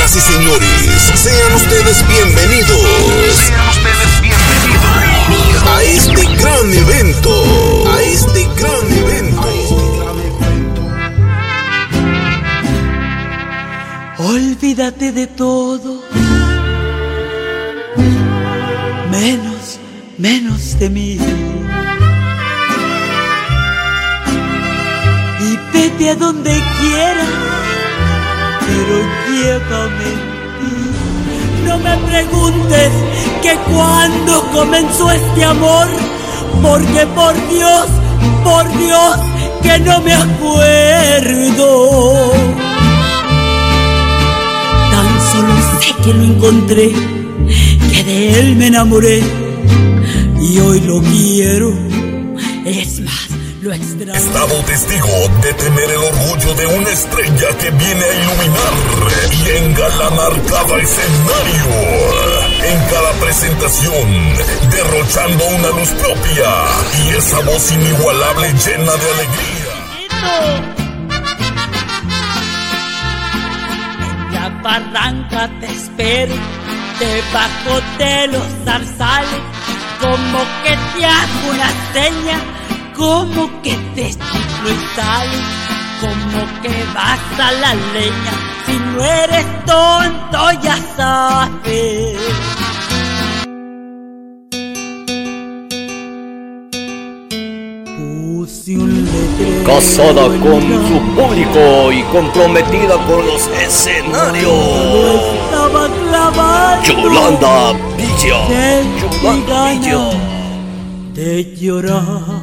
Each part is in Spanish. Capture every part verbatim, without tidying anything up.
Señoras y señores, sean ustedes bienvenidos. Sean ustedes bienvenidos a este gran evento. A este gran evento. Olvídate de todo, menos, menos de mí. Y vete a donde quieras, pero llévame en ti. No me preguntes que cuándo comenzó este amor, porque por Dios, por Dios, que no me acuerdo. Tan solo sé que lo encontré, que de él me enamoré, y hoy lo quiero, es más, lo extraño. Estado testigo de tener el orgullo de una estrella que viene a iluminar y engalanar cada escenario. En cada presentación, derrochando una luz propia y esa voz inigualable llena de alegría. En la barranca te espero, debajo de los zarzales, como que te hago una seña, como que te chiflo y sales, como que vas a la leña. Si no eres tonto ya sabes. Puse un letrero casada con su público y comprometida con los escenarios. Estaba clavado Yolanda Villa, Yolanda Villa. De llorar.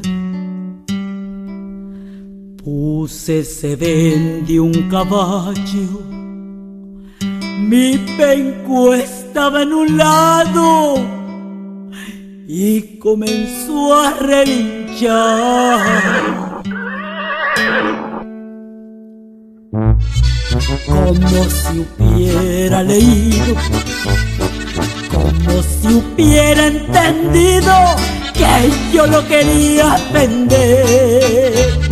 Puse sedén de un caballo, mi penco estaba en un lado y comenzó a relinchar. Como si hubiera leído, como si hubiera entendido que yo lo quería vender.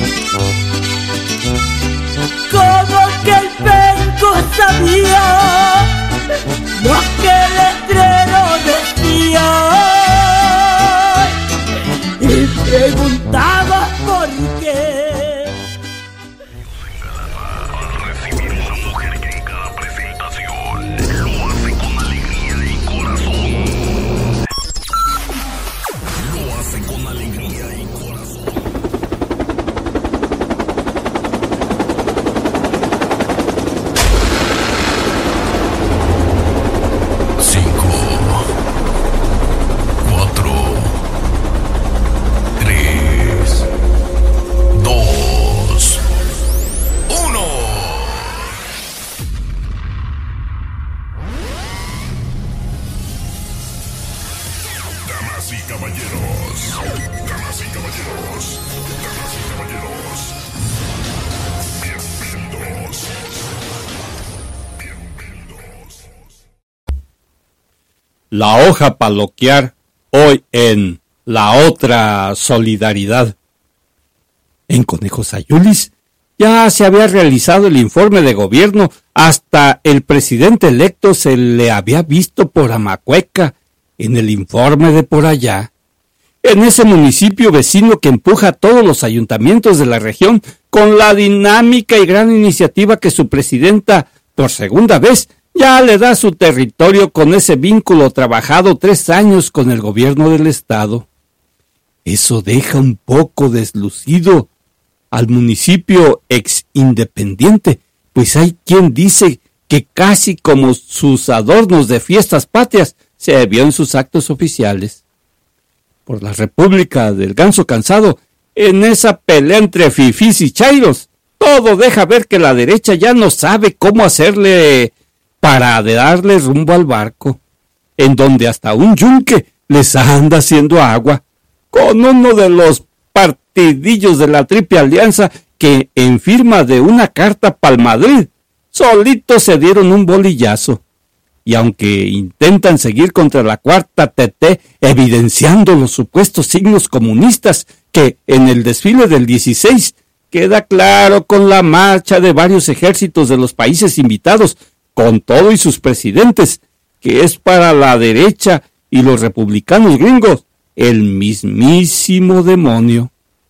Como que el penco sabía lo que el letrero decía y preguntaba por qué. Para recibir una mujer que en cada presentación lo hace con alegría y corazón. Lo hace con alegría y corazón. La hoja paloquear hoy en La Otra Solidaridad. En Conejos Ayulis ya se había realizado el informe de gobierno, hasta el presidente electo se le había visto por Amacueca en el informe de por allá. En ese municipio vecino que empuja a todos los ayuntamientos de la región con la dinámica y gran iniciativa que su presidenta, por segunda vez, ya le da su territorio con ese vínculo trabajado tres años con el gobierno del estado. Eso deja un poco deslucido al municipio ex independiente, pues hay quien dice que casi como sus adornos de fiestas patrias se vio en sus actos oficiales. Por la República del Ganso Cansado, en esa pelea entre fifís y chairos, todo deja ver que la derecha ya no sabe cómo hacerle para darle rumbo al barco, en donde hasta un yunque les anda haciendo agua, con uno de los partidillos de la Triple Alianza que, en firma de una carta pa'l Madrid, solitos se dieron un bolillazo. Y aunque intentan seguir contra la cuarta T T, evidenciando los supuestos signos comunistas que en el desfile del dieciséis queda claro con la marcha de varios ejércitos de los países invitados, con todo y sus presidentes, que es para la derecha y los republicanos gringos el mismísimo demonio.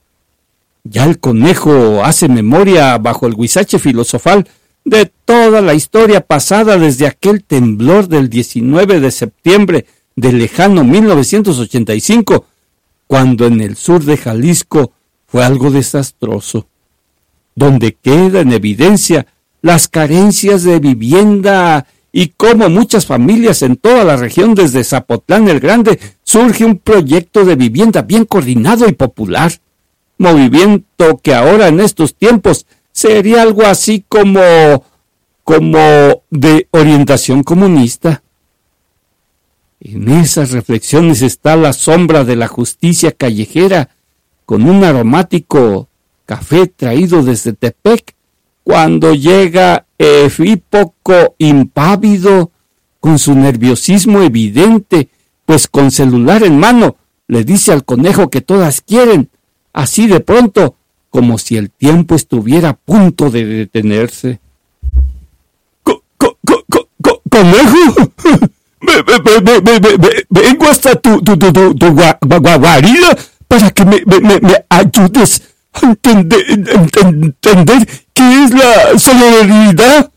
Ya el Conejo hace memoria bajo el huizache filosofal de toda la historia pasada desde aquel temblor del diecinueve de septiembre del lejano mil novecientos ochenta y cinco, cuando en el sur de Jalisco fue algo desastroso, donde queda en evidencia las carencias de vivienda y cómo muchas familias en toda la región desde Zapotlán el Grande surge un proyecto de vivienda bien coordinado y popular, movimiento que ahora en estos tiempos sería algo así como, como de orientación comunista. En esas reflexiones está la sombra de la justicia callejera, con un aromático café traído desde Tepec, cuando llega Efípoco impávido, con su nerviosismo evidente, pues con celular en mano, le dice al Conejo que todas quieren, así de pronto, como si el tiempo estuviera a punto de detenerse. Co, co, co, co, co, ¡Conejo! Me, me, me, me, me, me, vengo hasta tu, tu, tu, tu, tu gua, gua, guarida para que me, me, me, me ayudes a entender, entender qué es la solidaridad.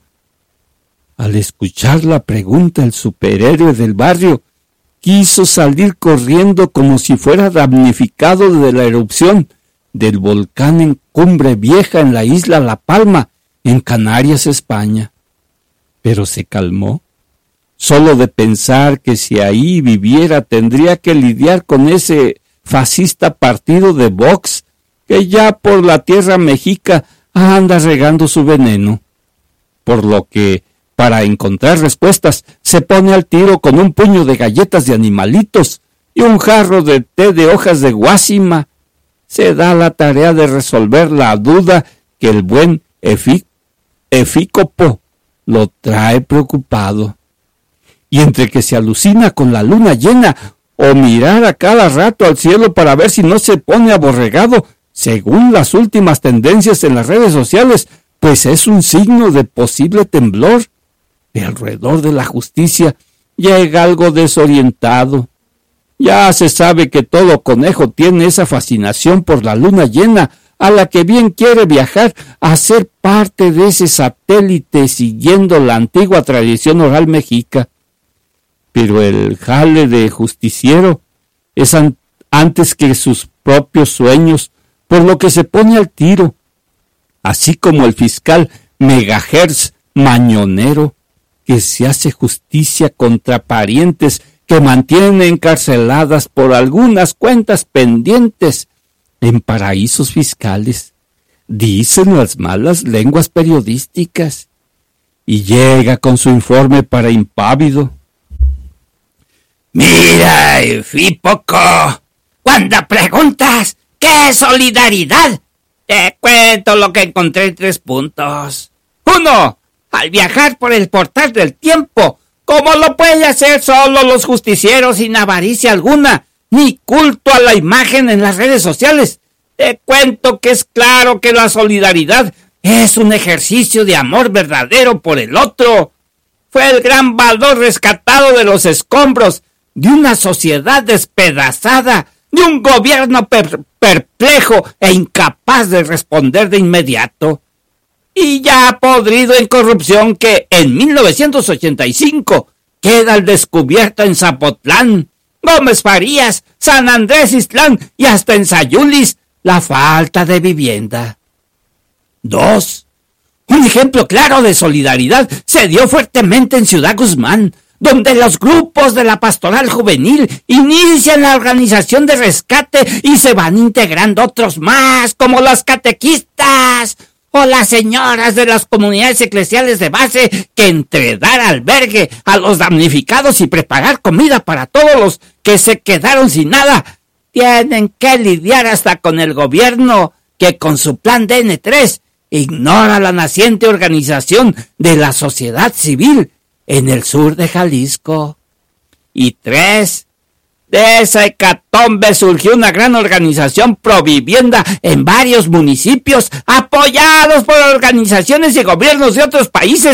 Al escuchar la pregunta, el superhéroe del barrio quiso salir corriendo como si fuera damnificado de la erupción del volcán en Cumbre Vieja en la isla La Palma, en Canarias, España. Pero se calmó. Solo de pensar que si ahí viviera tendría que lidiar con ese fascista partido de Vox que ya por la tierra mexica anda regando su veneno. Por lo que, para encontrar respuestas, se pone al tiro con un puño de galletas de animalitos y un jarro de té de hojas de guásima. Se da la tarea de resolver la duda que el buen Efí, Efícopo lo trae preocupado. Y entre que se alucina con la luna llena o mirar a cada rato al cielo para ver si no se pone aborregado, según las últimas tendencias en las redes sociales, pues es un signo de posible temblor, de alrededor de la justicia llega algo desorientado. Ya se sabe que todo conejo tiene esa fascinación por la luna llena, a la que bien quiere viajar a ser parte de ese satélite siguiendo la antigua tradición oral mexica. Pero el jale de justiciero es an- antes que sus propios sueños, por lo que se pone al tiro, así como el fiscal Megahertz Mañonero, que se hace justicia contra parientes que mantienen encarceladas por algunas cuentas pendientes en paraísos fiscales, dicen las malas lenguas periodísticas, y llega con su informe para Impávido. Mira, Efípoco, cuando preguntas ¿qué es solidaridad? Te cuento lo que encontré en tres puntos. Uno, al viajar por el portal del tiempo, como lo pueden hacer solo los justicieros sin avaricia alguna, ni culto a la imagen en las redes sociales, te cuento que es claro que la solidaridad es un ejercicio de amor verdadero por el otro. Fue el gran valor rescatado de los escombros de una sociedad despedazada, de un gobierno per- perplejo e incapaz de responder de inmediato, y ya podrido en corrupción que en mil novecientos ochenta y cinco queda al descubierto en Zapotlán, Gómez Farías, San Andrés Islán y hasta en Sayulis la falta de vivienda. Dos, un ejemplo claro de solidaridad se dio fuertemente en Ciudad Guzmán, donde los grupos de la pastoral juvenil inician la organización de rescate y se van integrando otros más, como las catequistas o las señoras de las comunidades eclesiales de base, que entre dar albergue a los damnificados y preparar comida para todos los que se quedaron sin nada, tienen que lidiar hasta con el gobierno, que con su plan D N tres ignora la naciente organización de la sociedad civil en el sur de Jalisco. Y tres, de esa hecatombe surgió una gran organización provivienda en varios municipios, apoyados por organizaciones y gobiernos de otros países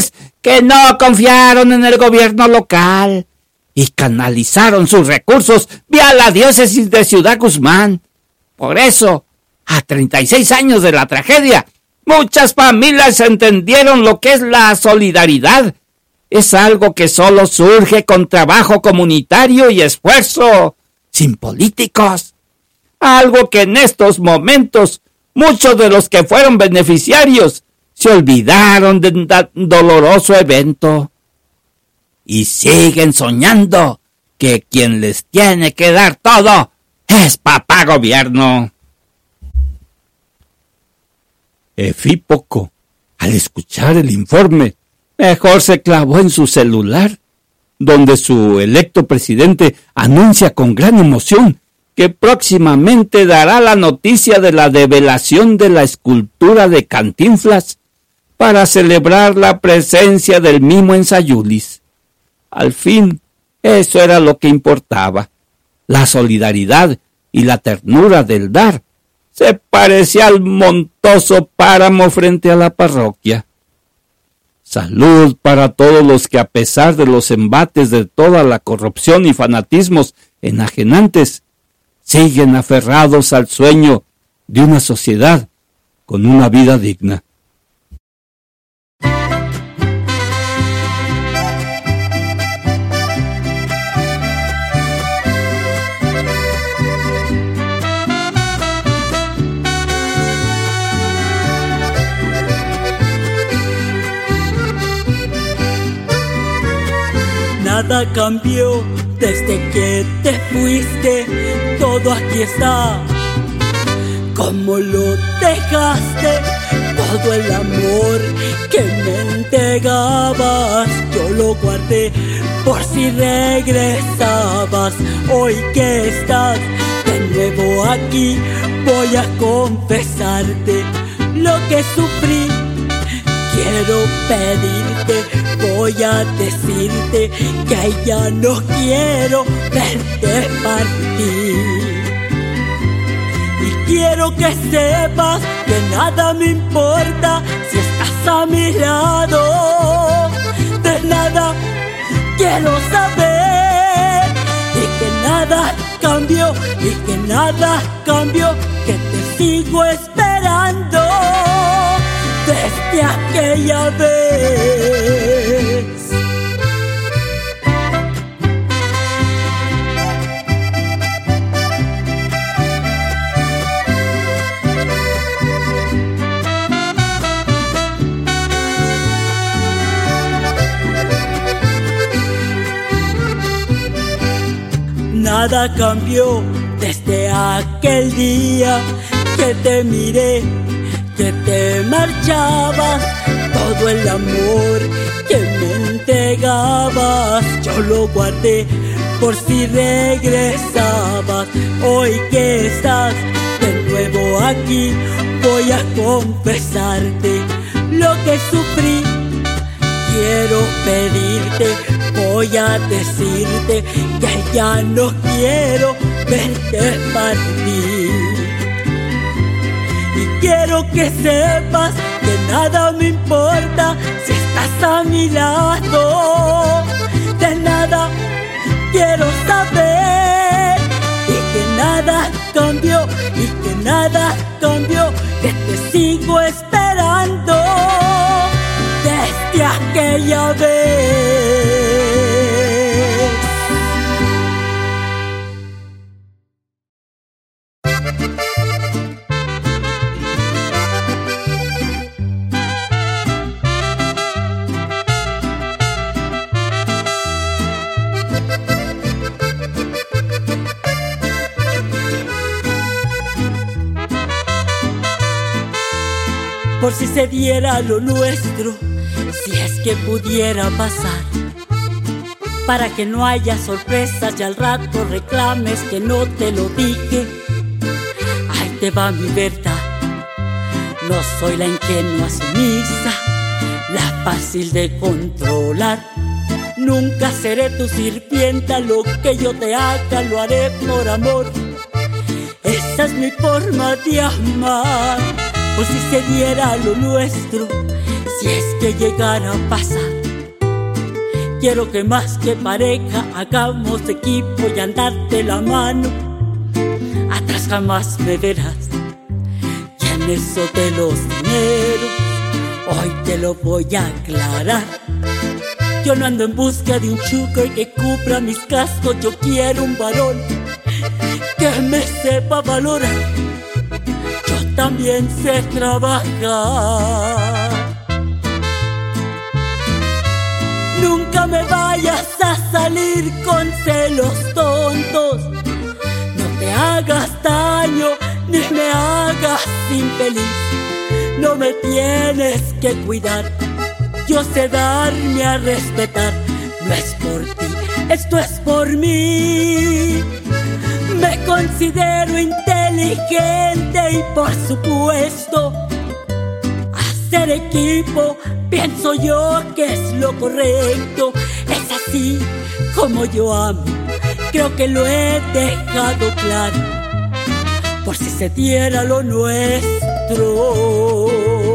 que no confiaron en el gobierno local y canalizaron sus recursos vía la diócesis de Ciudad Guzmán. Por eso, a treinta y seis años de la tragedia, muchas familias entendieron lo que es la solidaridad. Es algo que solo surge con trabajo comunitario y esfuerzo, sin políticos. Algo que en estos momentos muchos de los que fueron beneficiarios se olvidaron del doloroso evento y siguen soñando que quien les tiene que dar todo es papá gobierno. Efípoco, al escuchar el informe, mejor se clavó en su celular, donde su electo presidente anuncia con gran emoción que próximamente dará la noticia de la develación de la escultura de Cantinflas para celebrar la presencia del mimo en Sayulis. Al fin, eso era lo que importaba. La solidaridad y la ternura del dar se parecía al montoso páramo frente a la parroquia. Salud para todos los que, a pesar de los embates de toda la corrupción y fanatismos enajenantes, siguen aferrados al sueño de una sociedad con una vida digna. Nada cambió desde que te fuiste, todo aquí está como lo dejaste. Todo el amor que me entregabas yo lo guardé por si regresabas. Hoy que estás de nuevo aquí, voy a confesarte lo que sufrí. Quiero pedirte, voy a decirte que ya no quiero verte partir. Y quiero que sepas que nada me importa si estás a mi lado. De nada quiero saber y que nada cambió, y que nada cambió, que te sigo esperando desde aquella vez. Nada cambió desde aquel día que te miré, que te marchabas. Todo el amor que me entregabas yo lo guardé por si regresabas. Hoy que estás de nuevo aquí, voy a confesarte lo que sufrí. Quiero pedirte, voy a decirte que ya no quiero verte partir. Y quiero que sepas que nada me importa si estás a mi lado. De nada quiero saber, y que nada cambió, y que nada cambió, que te sigo esperando desde aquella vez. Por si se diera lo nuestro, si es que pudiera pasar, para que no haya sorpresas y al rato reclames que no te lo dije. Ahí te va mi verdad, no soy la ingenua sumisa, la fácil de controlar. Nunca seré tu sirvienta, lo que yo te haga lo haré por amor. Esa es mi forma de amar. Por si se diera lo nuestro, si es que llegara a pasar, Quiero que más que pareja hagamos equipo y andar de la mano. Atrás jamás me verás. Y en eso de los dineros, hoy te lo voy a aclarar. Yo no ando en busca de un sugar que cubra mis gastos. Yo quiero un varón que me sepa valorar. Yo también sé trabajar. Nunca me vayas a salir con celos tontos. No te hagas daño ni me hagas infeliz. No me tienes que cuidar. Yo sé darme a respetar. No es por ti, esto es por mí. Me considero inteligente y por supuesto hacer equipo pienso yo que es lo correcto. Es así como yo amo, creo que lo he dejado claro. Por si se diera lo nuestro.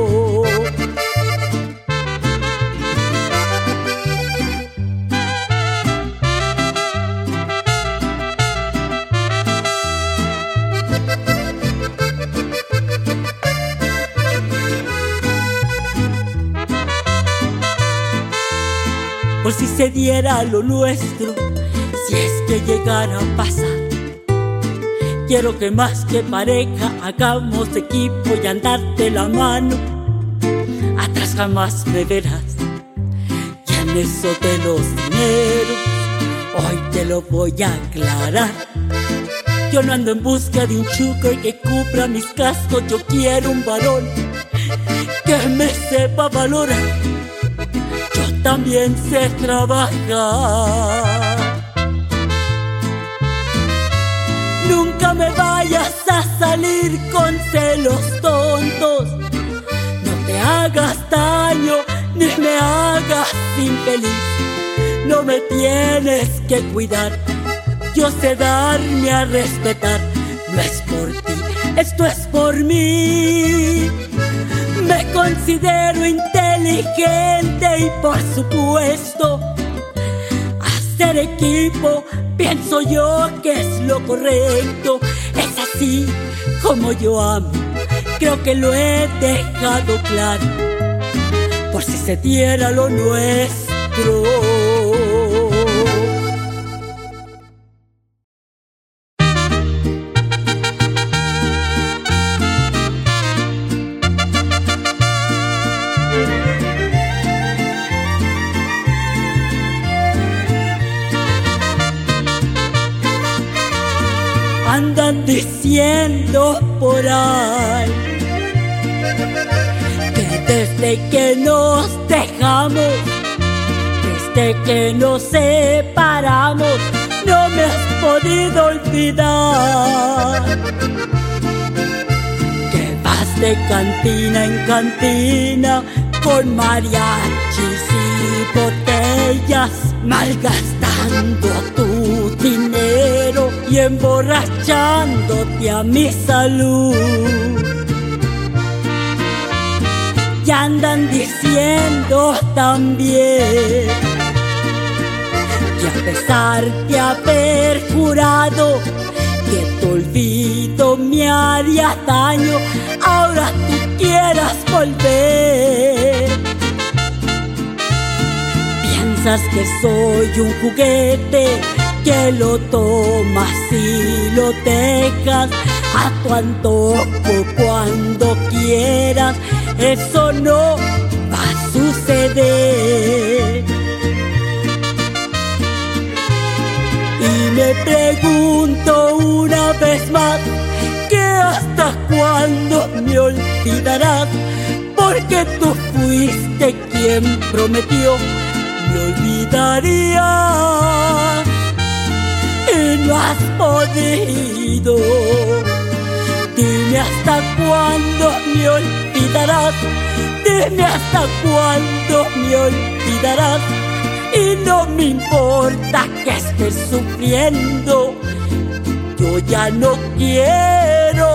Por si se diera lo nuestro, si es que llegara a pasar. Quiero que más que pareja hagamos equipo y andar de la mano. Atrás jamás me verás. Y en eso de los dineros, hoy te lo voy a aclarar. Yo no ando en busca de un sugar que cubra mis gastos. Yo quiero un varón que me sepa valorar. También sé trabajar. Nunca me vayas a salir con celos tontos. No te hagas daño ni me hagas infeliz. No me tienes que cuidar. Yo sé darme a respetar. No es por ti, esto es por mí. Me considero inteligente y por supuesto hacer equipo pienso yo que es lo correcto. Es así como yo amo, creo que lo he dejado claro. Por si se diera lo nuestro. Andan diciendo por ahí que desde que nos dejamos, desde que nos separamos, no me has podido olvidar. Que vas de cantina en cantina con mariachis y botellas, malgastando tu dinero y emborrachándote a mi salud. Y andan diciendo también que a pesar de haber jurado que tu olvido me haría daño, ahora tú quieras volver. Piensas que soy un juguete que lo tomas y lo dejas a tu antojo cuando quieras. Eso no va a suceder. Y me pregunto una vez más que hasta cuándo me olvidarás, porque tú fuiste quien prometió me olvidaría y no has podido. Dime hasta cuándo me olvidarás, dime hasta cuándo me olvidarás. Y no me importa que estés sufriendo, yo ya no quiero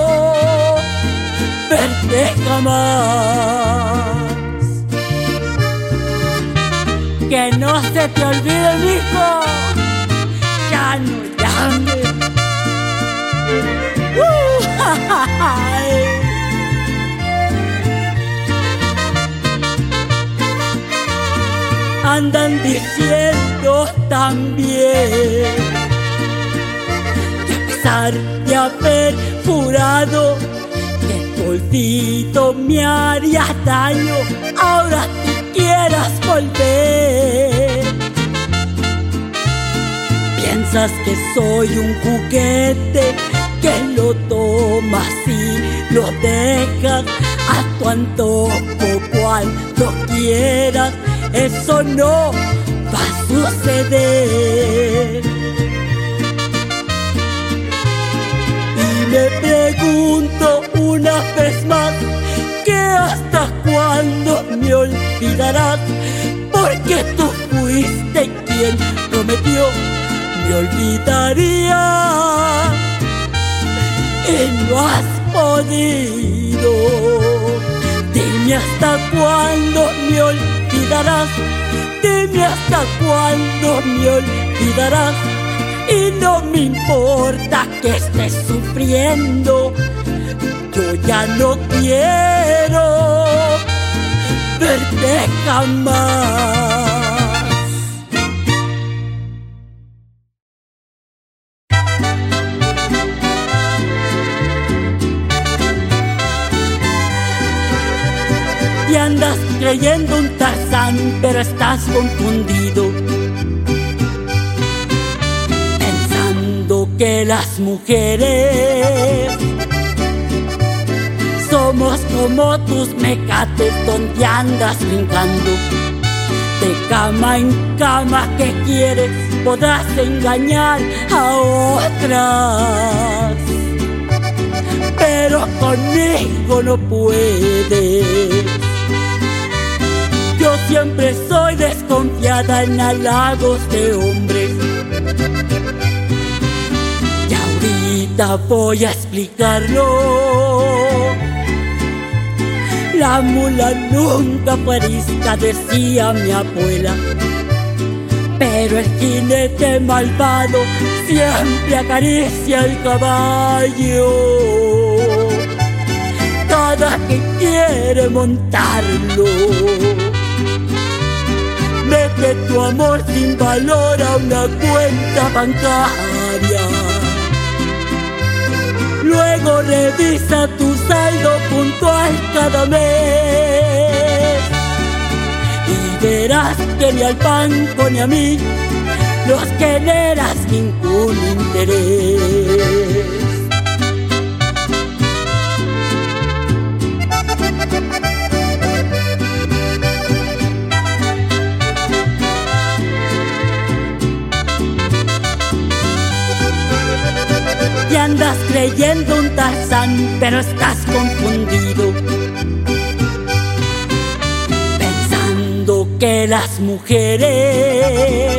verte jamás. Que no se te olvide, mijo, ya no llames. Uh, Andan diciendo también que a pesar de haber jurado que tu olvido me haría daño, ahora tú quieras volver. Piensas que soy un juguete que lo tomas y lo dejas a tu antojo cuando quieras. Eso no va a suceder. Y me pregunto una vez más que hasta cuándo me olvidarás, porque tú fuiste quien prometió me olvidaría y no has podido. Dime hasta cuándo me olvidarás, dime hasta cuándo me olvidarás. Y no me importa que estés sufriendo, yo ya no quiero verte jamás. Y andas creyendo un Tarzán, pero estás confundido, pensando que las mujeres somos como tus mecates donde andas brincando de cama en cama. ¿Qué quieres? Podrás engañar a otras, pero conmigo no puedes. Yo siempre soy desconfiada en halagos de hombres. Y ahorita voy a explicarlo. La mula nunca fue arisca, decía mi abuela, pero el jinete malvado siempre acaricia el caballo cada que quiere montarlo. Mete tu amor sin valor a una cuenta bancaria, luego revisa tu saldo puntual cada mes y verás que ni al banco ni a mí nos generas ningún interés. Y andas creyendo un Tarzán, pero estás confundido, pensando que las mujeres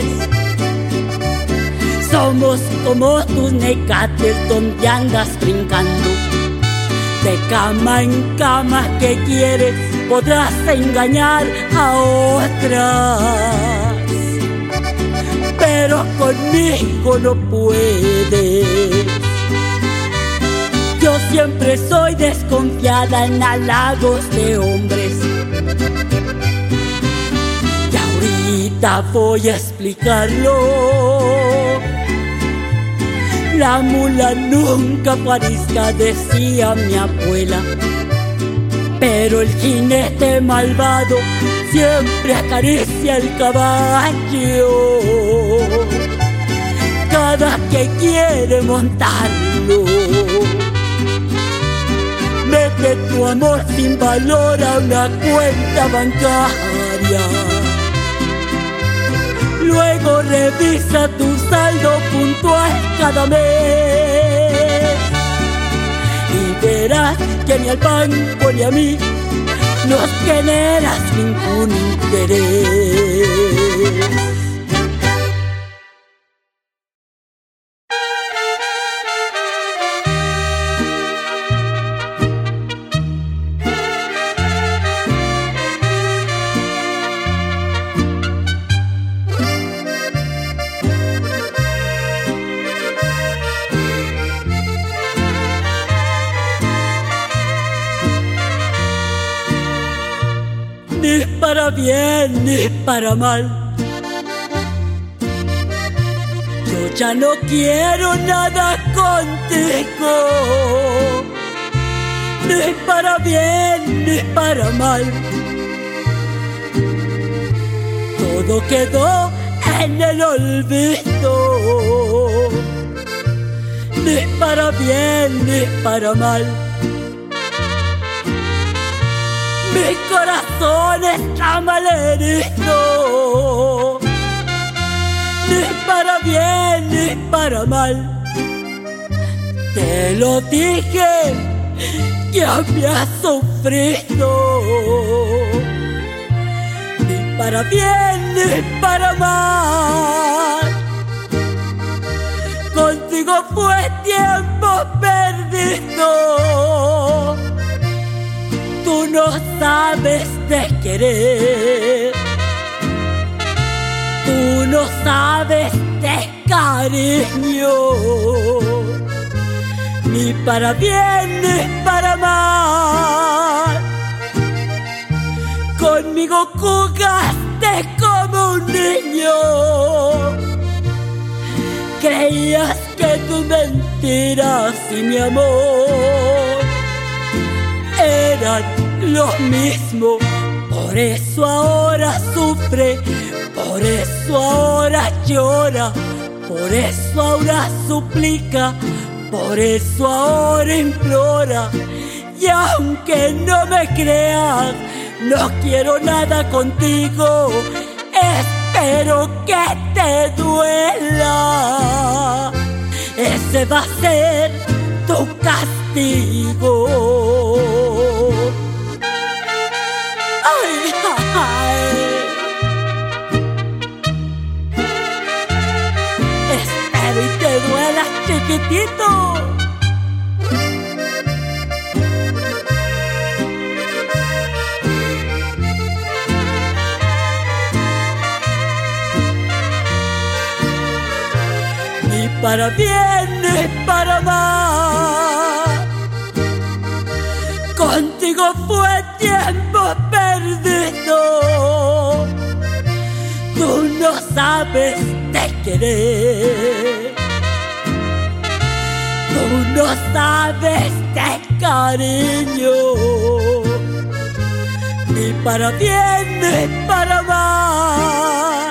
somos como tus mecates donde andas brincando de cama en cama. ¿Qué quieres? Podrás engañar a otras, pero conmigo no puedes. Yo siempre soy desconfiada en halagos de hombres. Y ahorita voy a explicarlo. La mula nunca fue arisca, decía mi abuela, pero el jinete malvado siempre acaricia el caballo cada que quiere montarlo. Mete tu amor sin valor a una cuenta bancaria, luego revisa tu saldo puntual cada mes y verás que ni al banco ni a mí nos generas ningún interés. para bien ni para mal. Yo ya no quiero nada contigo, ni para bien ni para mal. Todo quedó en el olvido, ni para bien ni para mal. Mi corazón está malherido, ni para bien ni para mal. Te lo dije, ya me has sufrido, ni para bien ni para mal. Contigo fue tiempo perdido, tú no sabes de querer, tú no sabes de cariño, ni para bien ni para mal. Conmigo jugaste como un niño, creías que tus mentiras y mi amor eran lo mismo. Por eso ahora sufre, por eso ahora llora, por eso ahora suplica, por eso ahora implora. Y aunque no me creas, no quiero nada contigo, espero que te duela. Ese va a ser tu castigo. Ay, ay. Espero y te duela, chiquitito. Ni para bien ni para mal, contigo fue tiempo perdido, tú no sabes de querer, tú no sabes de cariño, ni para bien ni para mal.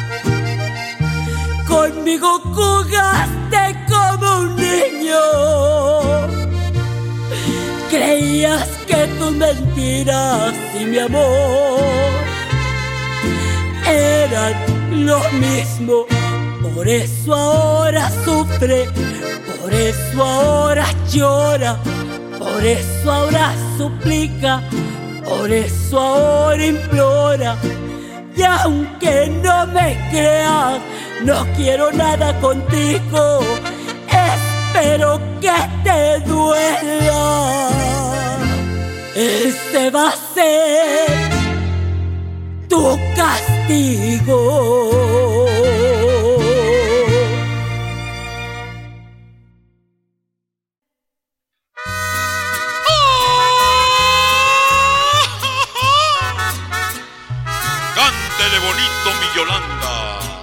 Conmigo jugaste como un niño, creías que tus mentiras y mi amor eran lo mismo. Por eso ahora sufre, por eso ahora llora, por eso ahora suplica, por eso ahora implora. Y aunque no me creas, no quiero nada contigo, espero que te duela. Este va a ser tu castigo. Cántele bonito, mi Yolanda.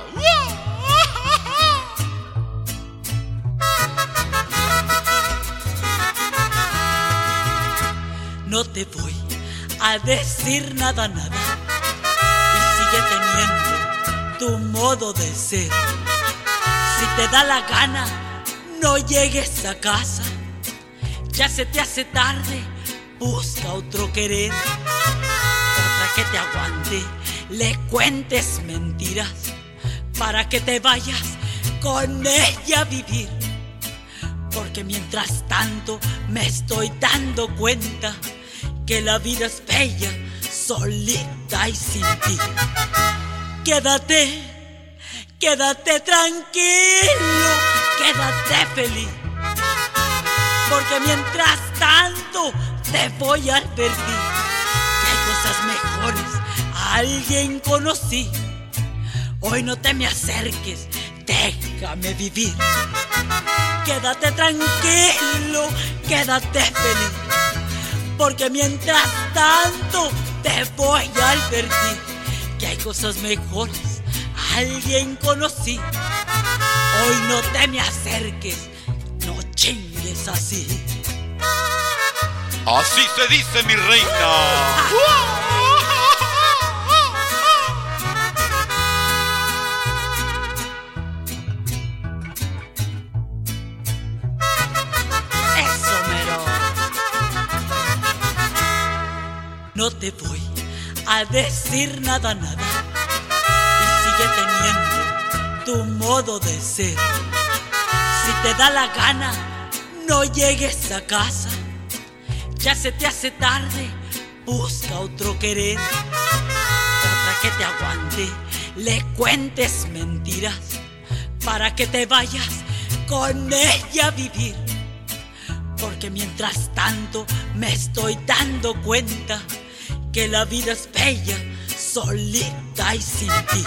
No te voy a decir nada, nada, y sigue teniendo tu modo de ser. Si te da la gana, no llegues a casa, ya se te hace tarde, busca otro querer. Otra que te aguante, le cuentes mentiras, para que te vayas con ella a vivir. Porque mientras tanto me estoy dando cuenta que la vida es bella, solita y sin ti. Quédate, quédate tranquilo, quédate feliz. Porque mientras tanto te voy a advertir que hay cosas mejores, a alguien conocí. Hoy no te me acerques, déjame vivir. Quédate tranquilo, quédate feliz, porque mientras tanto te voy a advertir que hay cosas mejores. Alguien conocí. Hoy no te me acerques, no chingues así. Así se dice, mi reina. Eso mero. No te voy a decir nada, nada. Y sigue teniendo tu modo de ser. Si te da la gana, no llegues a casa. Ya se te hace tarde, busca otro querer. Otra que te aguante, le cuentes mentiras para que te vayas con ella a vivir. Porque mientras tanto me estoy dando cuenta que la vida es bella, solita y sin ti.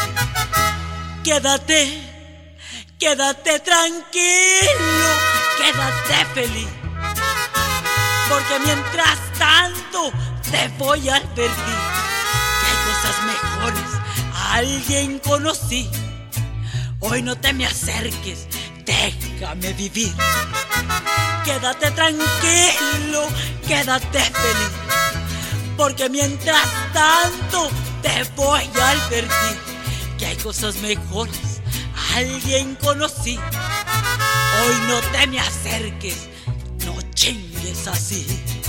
Quédate, quédate tranquilo, quédate feliz. Porque mientras tanto te voy a advertir que hay cosas mejores. A alguien conocí. Hoy no te me acerques, déjame vivir. Quédate tranquilo, quédate feliz. Porque mientras tanto te voy a advertir que hay cosas mejores. A alguien conocí. Hoy no te me acerques, no chingues así.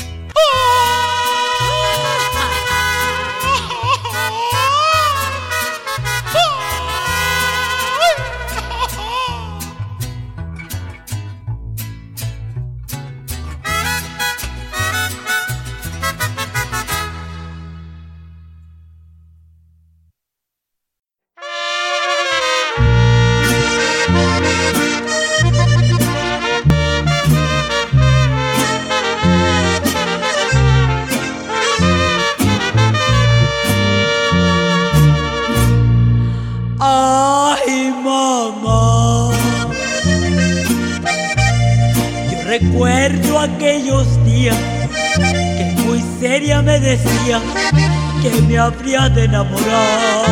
Recuerdo aquellos días que muy seria me decía que me habría de enamorar.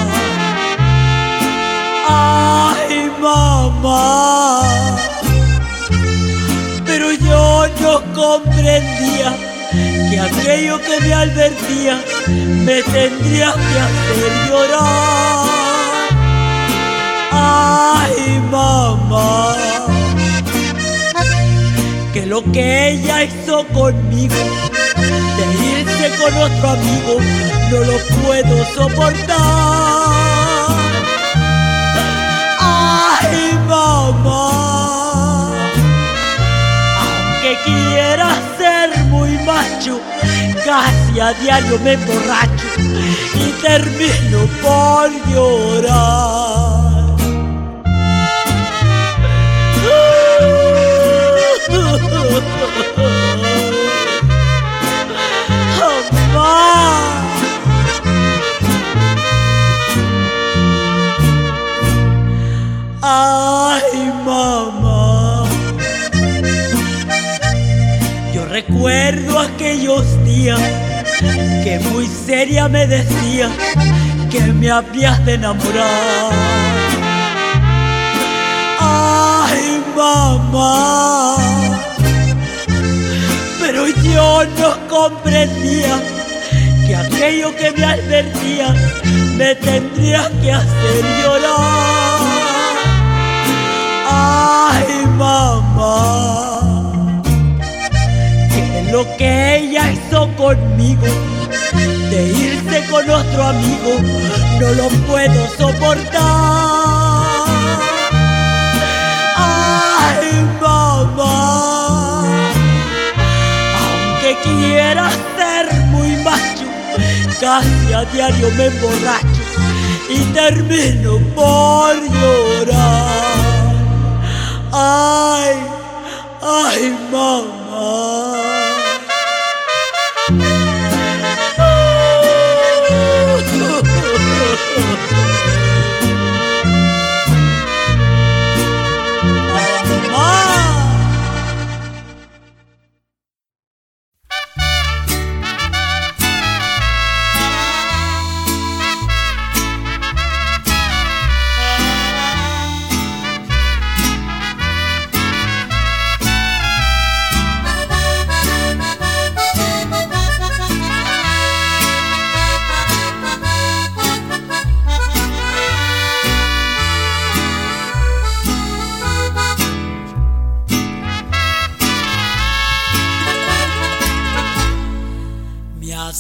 Ay, mamá, pero yo no comprendía que aquello que me advertía me tendría que hacer llorar. Ay, mamá, que lo que ella hizo conmigo, de irse con otro amigo, no lo puedo soportar. Ay, mamá, aunque quiera ser muy macho, casi a diario me emborracho y termino por llorar. Mamá, ay, mamá, yo recuerdo aquellos días que muy seria me decía que me habrías de enamorar. Ay, mamá, pero yo no comprendía que aquello que me advertía me tendría que hacer llorar. Ay, mamá, que lo que ella hizo conmigo, de irse con otro amigo, no lo puedo soportar. Ay, mamá, aunque quiera ser muy macho, casi a diario me emborracho y termino por llorar. Ay, ay, mamá.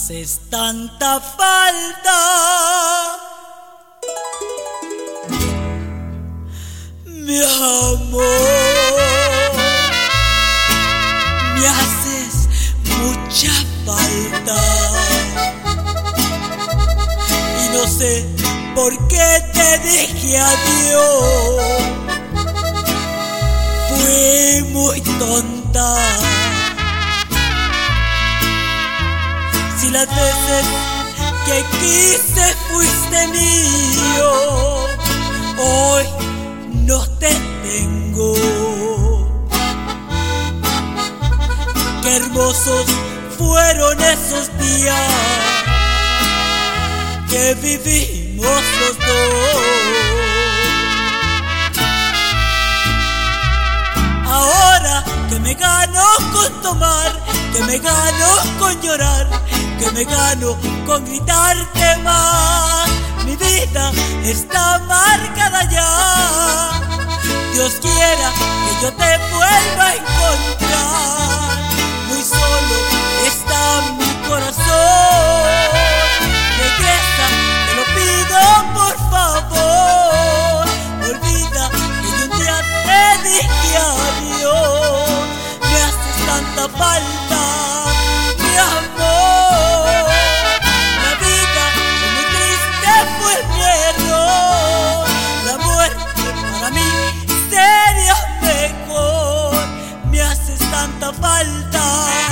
haces tanta falta, mi amor, me haces mucha falta y no sé por qué te dije adiós, fui muy tonta. Si las veces que quise fuiste mío, hoy no te tengo. Qué hermosos fueron esos días que vivimos los dos. Ahora que me gano con tomar, que me gano con llorar, que me gano con gritarte más, mi vida está marcada ya. Dios quiera que yo te vuelva a encontrar. Muy solo está mi corazón. Regresa, te lo pido por favor. Olvida que yo un día te dije adiós. Me haces tanta falta, mi amor. La vida es muy triste, fue mi error. La muerte para mí sería mejor. Me haces tanta falta,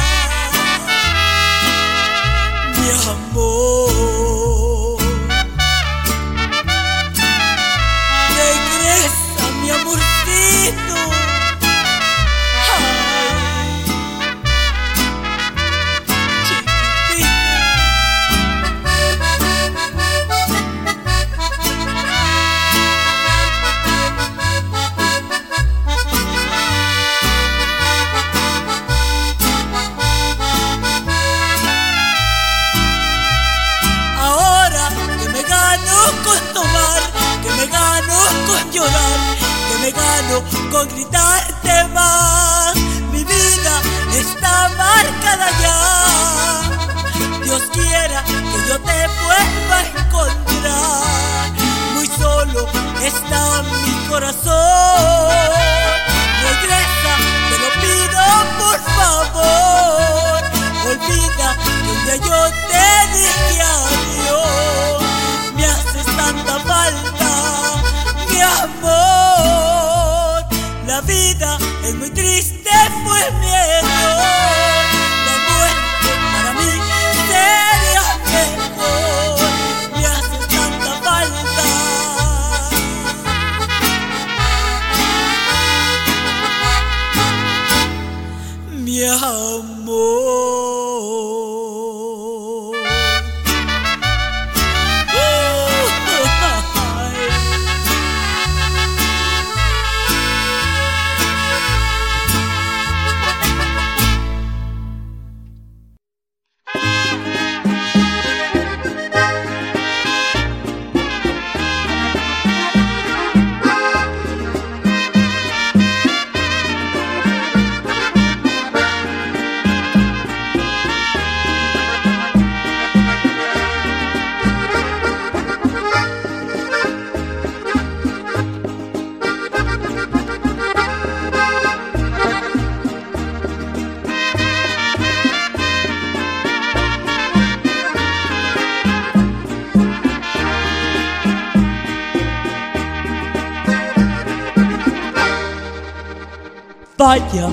mi amor. Regresa, mi amorcito. Que me gano con gritarte más, mi vida está marcada ya. Dios quiera que yo te vuelva a encontrar. Muy solo está mi corazón. Regresa, te lo pido por favor. Olvida que un día yo te dije adiós. Me haces tanta falta, mi amor. La vida es muy triste, fue mi error. La muerte para mí sería mejor. Me haces tanta falta, mi amor. Vaya,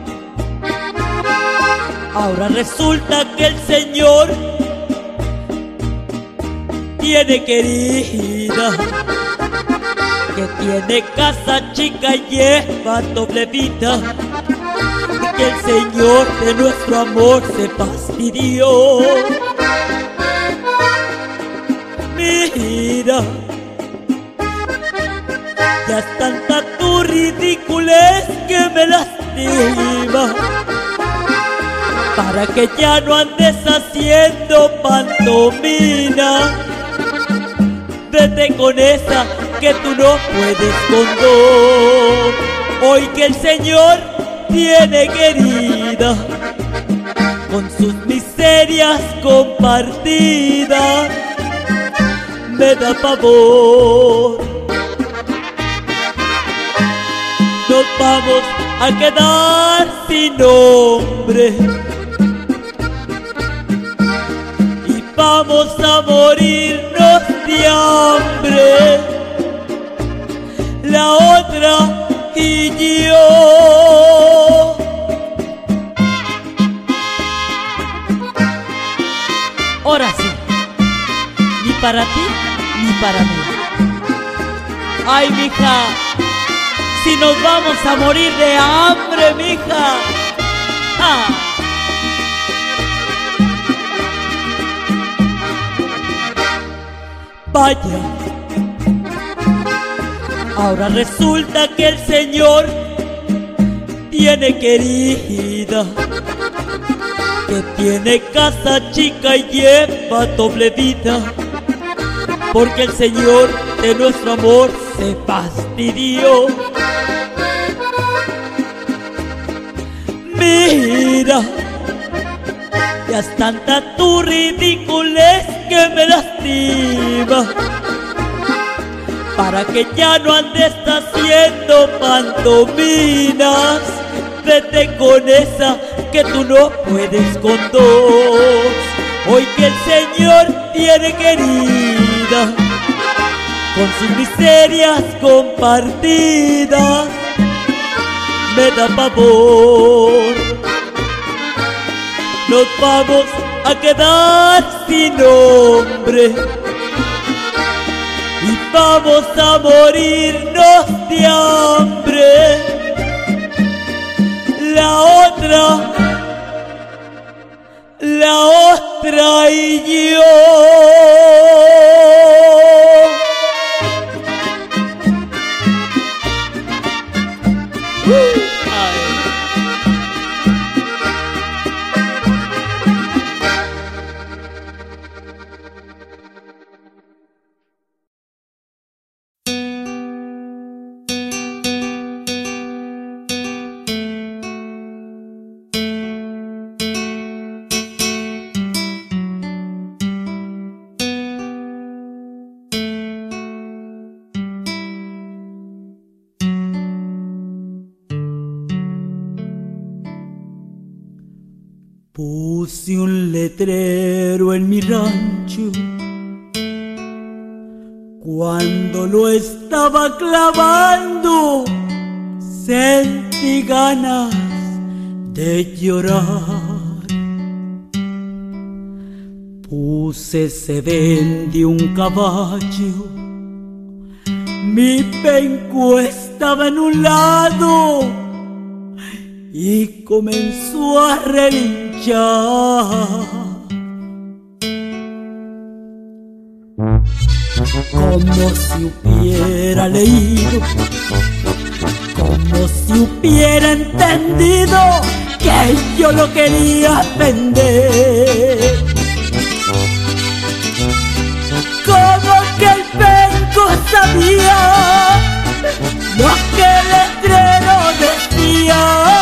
ahora resulta que el Señor tiene querida, que tiene casa chica y lleva doble vida, y que el Señor de nuestro amor se fastidió. Mira, ya es tanta tu ridiculez que me lastima, para que ya no andes haciendo pantomina. Vete con esa que tú no puedes con dos. Hoy que el Señor tiene querida, con sus miserias miserias compartidas me da pavor. Nos vamos a quedar sin nombre y vamos a morirnos de hambre, la otra y yo. Ahora sí, ni para ti ni para mí. Ay, mija, si nos vamos a morir de hambre, mija. Ah. Vaya, ahora resulta que el Señor tiene querida, que tiene casa chica y lleva doble vida, porque el Señor de nuestro amor se fastidió. Mira, ya es tanta tu ridiculez que me lastima, para que ya no andes haciendo pantominas. Vete con esa que tú no puedes con dos. Hoy que el Señor tiene querida, con sus miserias compartidas, me da pavor. Nos vamos a quedar sin nombre y vamos a morirnos de hambre, la otra, la otra y yo. Puse un letrero en mi rancho cuando lo estaba clavando, sentí ganas de llorar. Puse ese vendí un caballo, mi penco estaba en un lado y comenzó a relinchar. Como si hubiera leído, como si hubiera entendido que yo lo quería vender. Como que el penco sabía lo que el letrero decía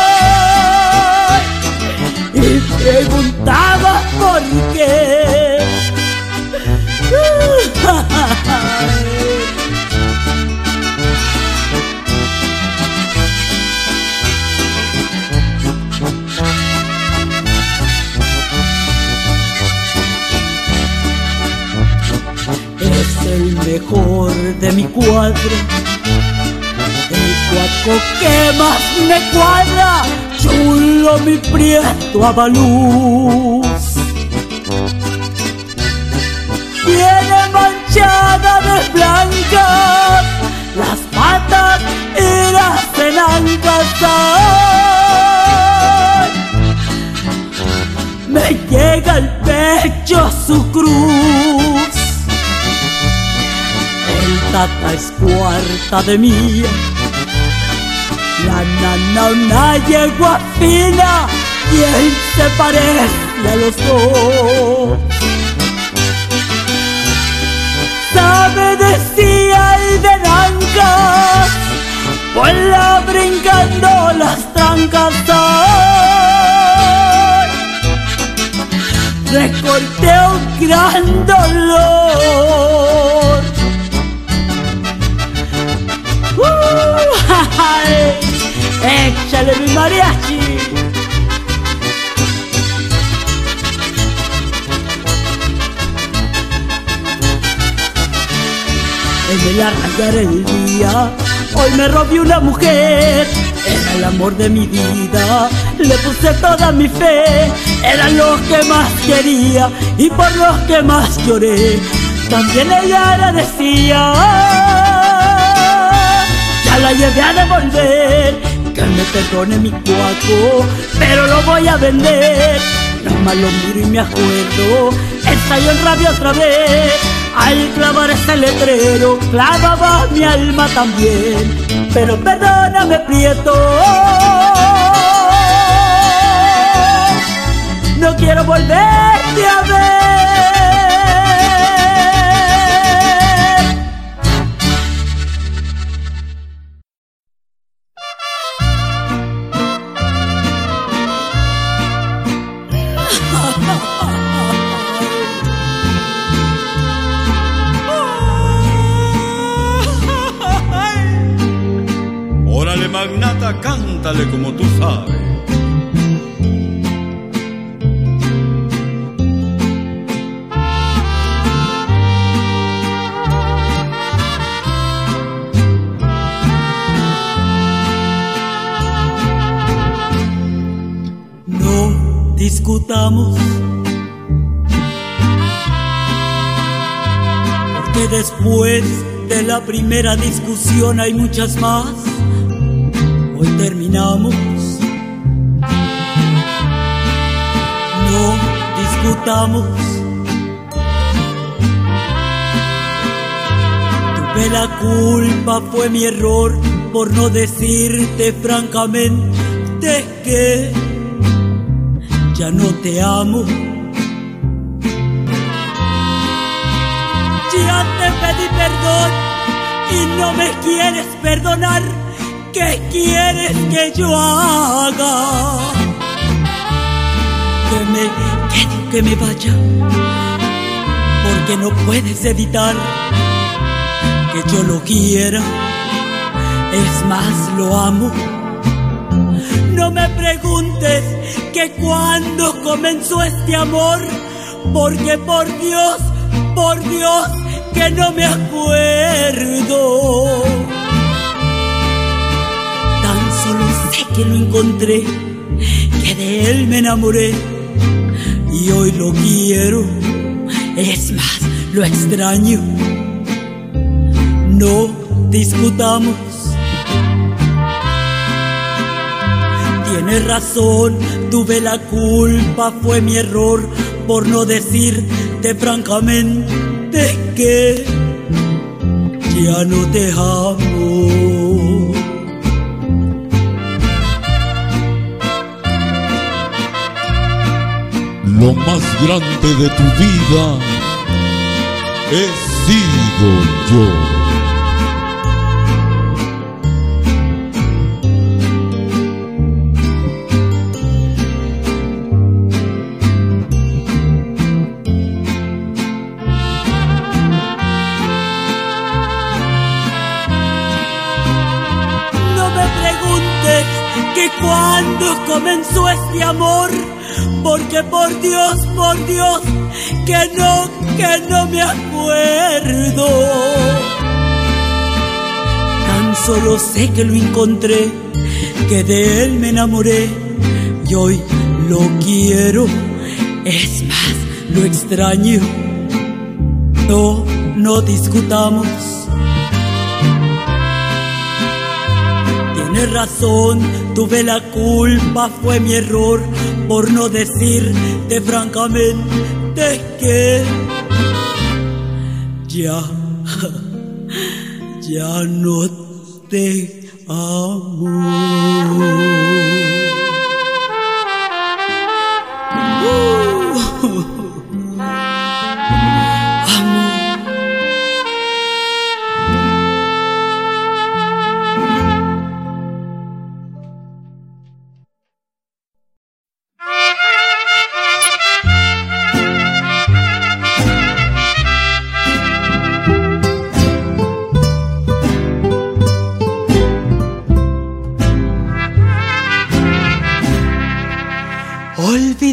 y preguntaba por qué. Es el mejor de mi cuadra, el cuaco que más me cuadra, chulo mi prieto avaluz. Viene manchada de blancas las patas y las enancas. ¡Ay! Me llega al pecho su cruz. El tata es cuarta de mía, la nana una yegua fina y él se parece a los dos. Sabe decía y de nancas, vuela brincando las trancas. ¡Ay! Échale mi mariachi. En el arrancar el día, hoy me robió una mujer. Era el amor de mi vida, le puse toda mi fe. Eran los que más quería y por los que más lloré. También ella agradecía. Ya la llevé a devolver, que me perdone mi cuaco, pero lo voy a vender. Nomás lo miro y me acuerdo, estalló en rabia otra vez. Al clavar ese letrero, clavaba mi alma también. Pero perdóname, Prieto, no quiero volverte a ver. Órale, magnata, cántale como tú sabes. No discutamos, porque después de la primera discusión hay muchas más. Hoy terminamos. No discutamos. Tuve la culpa, fue mi error por no decirte francamente que ya no te amo. Ya te pedí perdón y no me quieres perdonar. ¿Qué quieres que yo haga? Que me quede, que me vaya, porque no puedes evitar que yo lo quiera. Es más, lo amo. No me preguntes que cuándo comenzó este amor, porque por Dios, por Dios, que no me acuerdo. Que lo encontré, que de él me enamoré y hoy lo quiero, es más, lo extraño. No discutamos. Tienes razón, tuve la culpa, fue mi error por no decirte francamente que ya no te amo. Lo más grande de tu vida he sido yo. No me preguntes que cuándo comenzó este amor, porque por Dios, por Dios, que no, que no me acuerdo. Tan solo sé que lo encontré, que de él me enamoré y hoy lo quiero, es más, lo extraño. No, no discutamos. Tienes razón, tuve la culpa, fue mi error por no decirte francamente que ya, ya no te amo. Uh.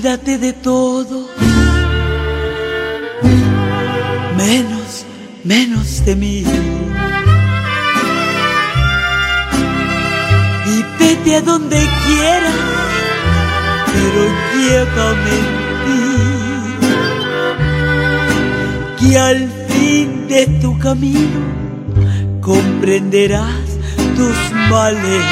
Olvídate de todo, menos, menos de mí. Y vete a donde quieras, pero llévame en ti, que al fin de tu camino comprenderás tus males,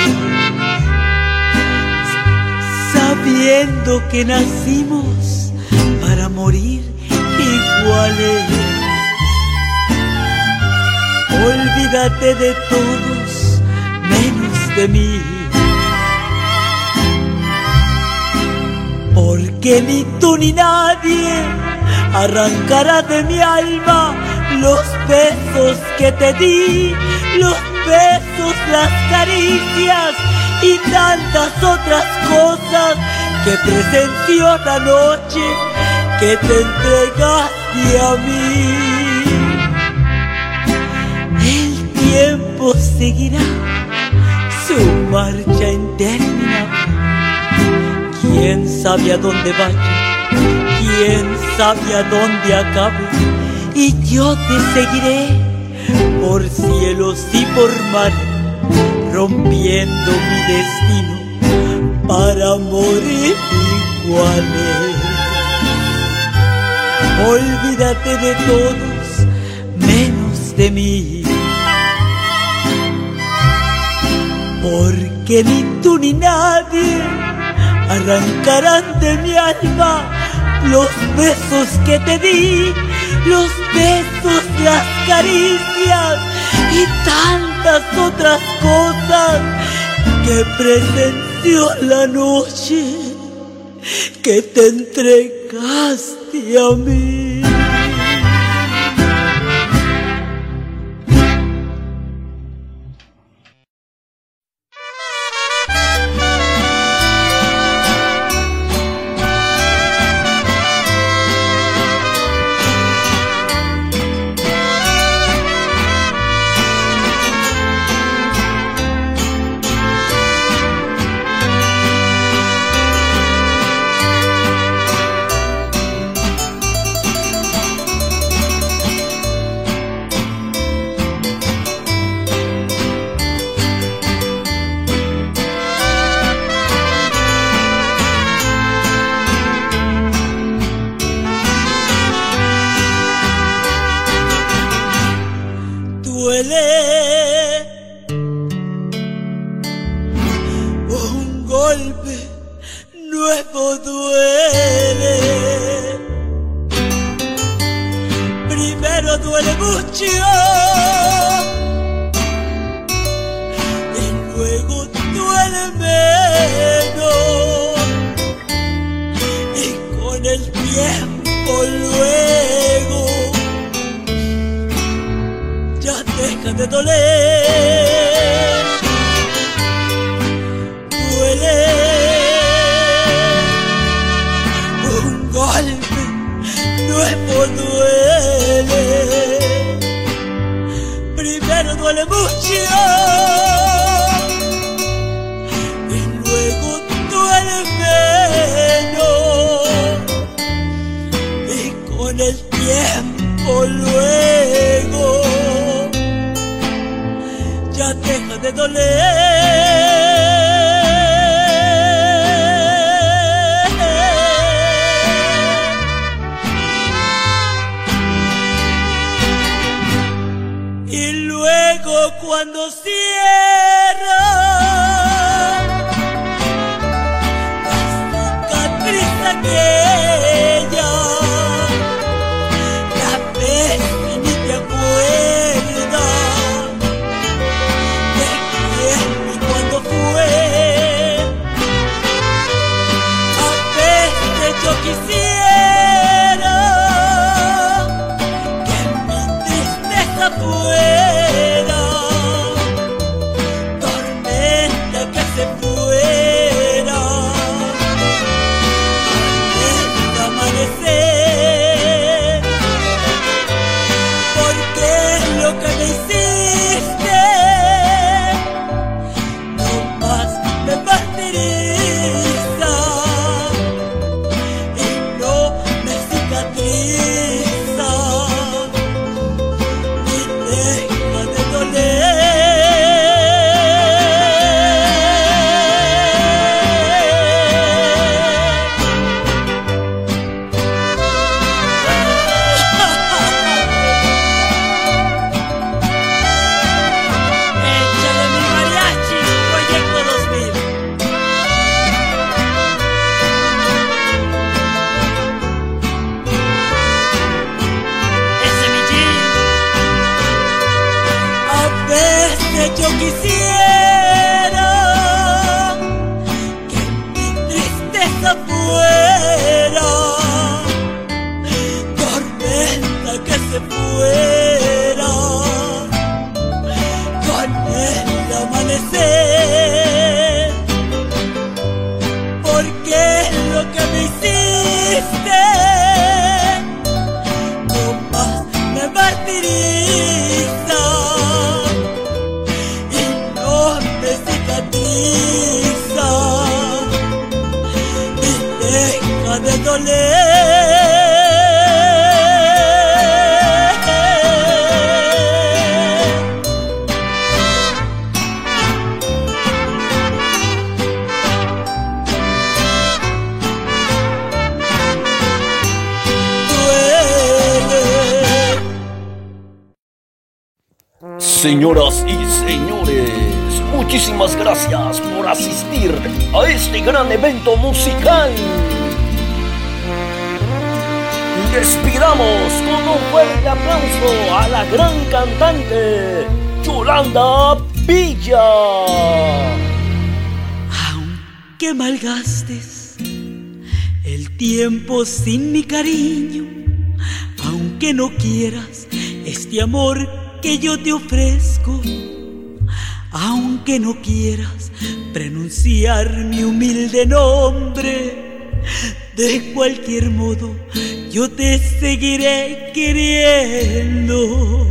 sabiendo que nacimos para morir iguales. Olvídate de todos, menos de mí, porque ni tú ni nadie arrancará de mi alma los besos que te di, los besos, las caricias y tantas otras cosas que presenció la noche que te entregaste a mí. El tiempo seguirá su marcha interminable. Quién sabe a dónde vaya, quién sabe a dónde acabe, y yo te seguiré por cielos y por mar, rompiendo mi destino para morir iguales. Olvídate de todos, menos de mí, porque ni tú ni nadie arrancarán de mi alma los besos que te di, los besos, las caricias y tantas otras cosas que presenció la noche que te entregaste a mí. Un golpe nuevo duele. Primero duele mucho y luego duele menos, y con el tiempo luego ya deja de doler. Duele un golpe nuevo, duele. Primero duele mucho y luego duele menos, y con el tiempo luego ya deja de doler. Y luego cuando cierra la cicatriz aquella, la ves y ni te acuerdas de quién y cuándo fue. A veces yo quisiera que mi tristeza fuera tormenta que se fuera, tormenta que yo quisiera que mi tristeza fuera tormenta que se fuera con el amanecer, porque lo que me hiciste no más me martiriza y no me cicatriza y deja de doler. Señoras y señores, muchísimas gracias por asistir a este gran evento musical. Despidamos con un fuerte aplauso a la gran cantante Yolanda Villa. Aunque malgastes el tiempo sin mi cariño, aunque no quieras este amor que yo te ofrezco, aunque no quieras pronunciar mi humilde nombre, de cualquier modo yo te seguiré queriendo.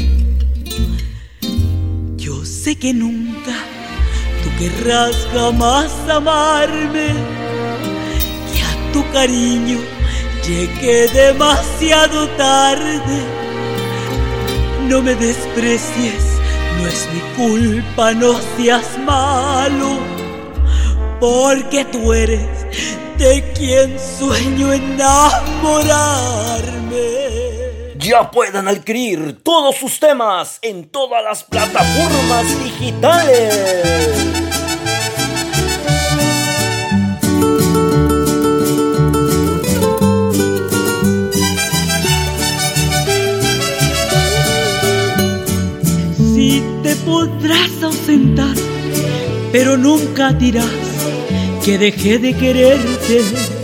Yo sé que nunca tú querrás jamás amarme, que a tu cariño llegué demasiado tarde. No me desprecies, no es mi culpa, no seas malo, porque tú eres de quien sueño enamorarme. Ya pueden adquirir todos sus temas en todas las plataformas digitales. Te podrás ausentar, pero nunca dirás que dejé de quererte.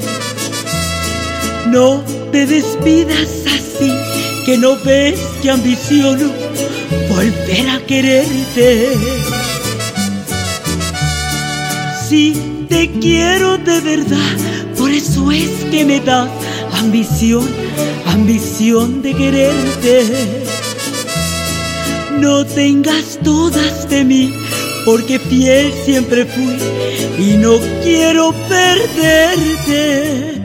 No te despidas así, que no ves que ambiciono volver a quererte. Si te quiero de verdad, por eso es que me das ambición, ambición de quererte. No tengas dudas de mí, porque fiel siempre fui y no quiero perderte.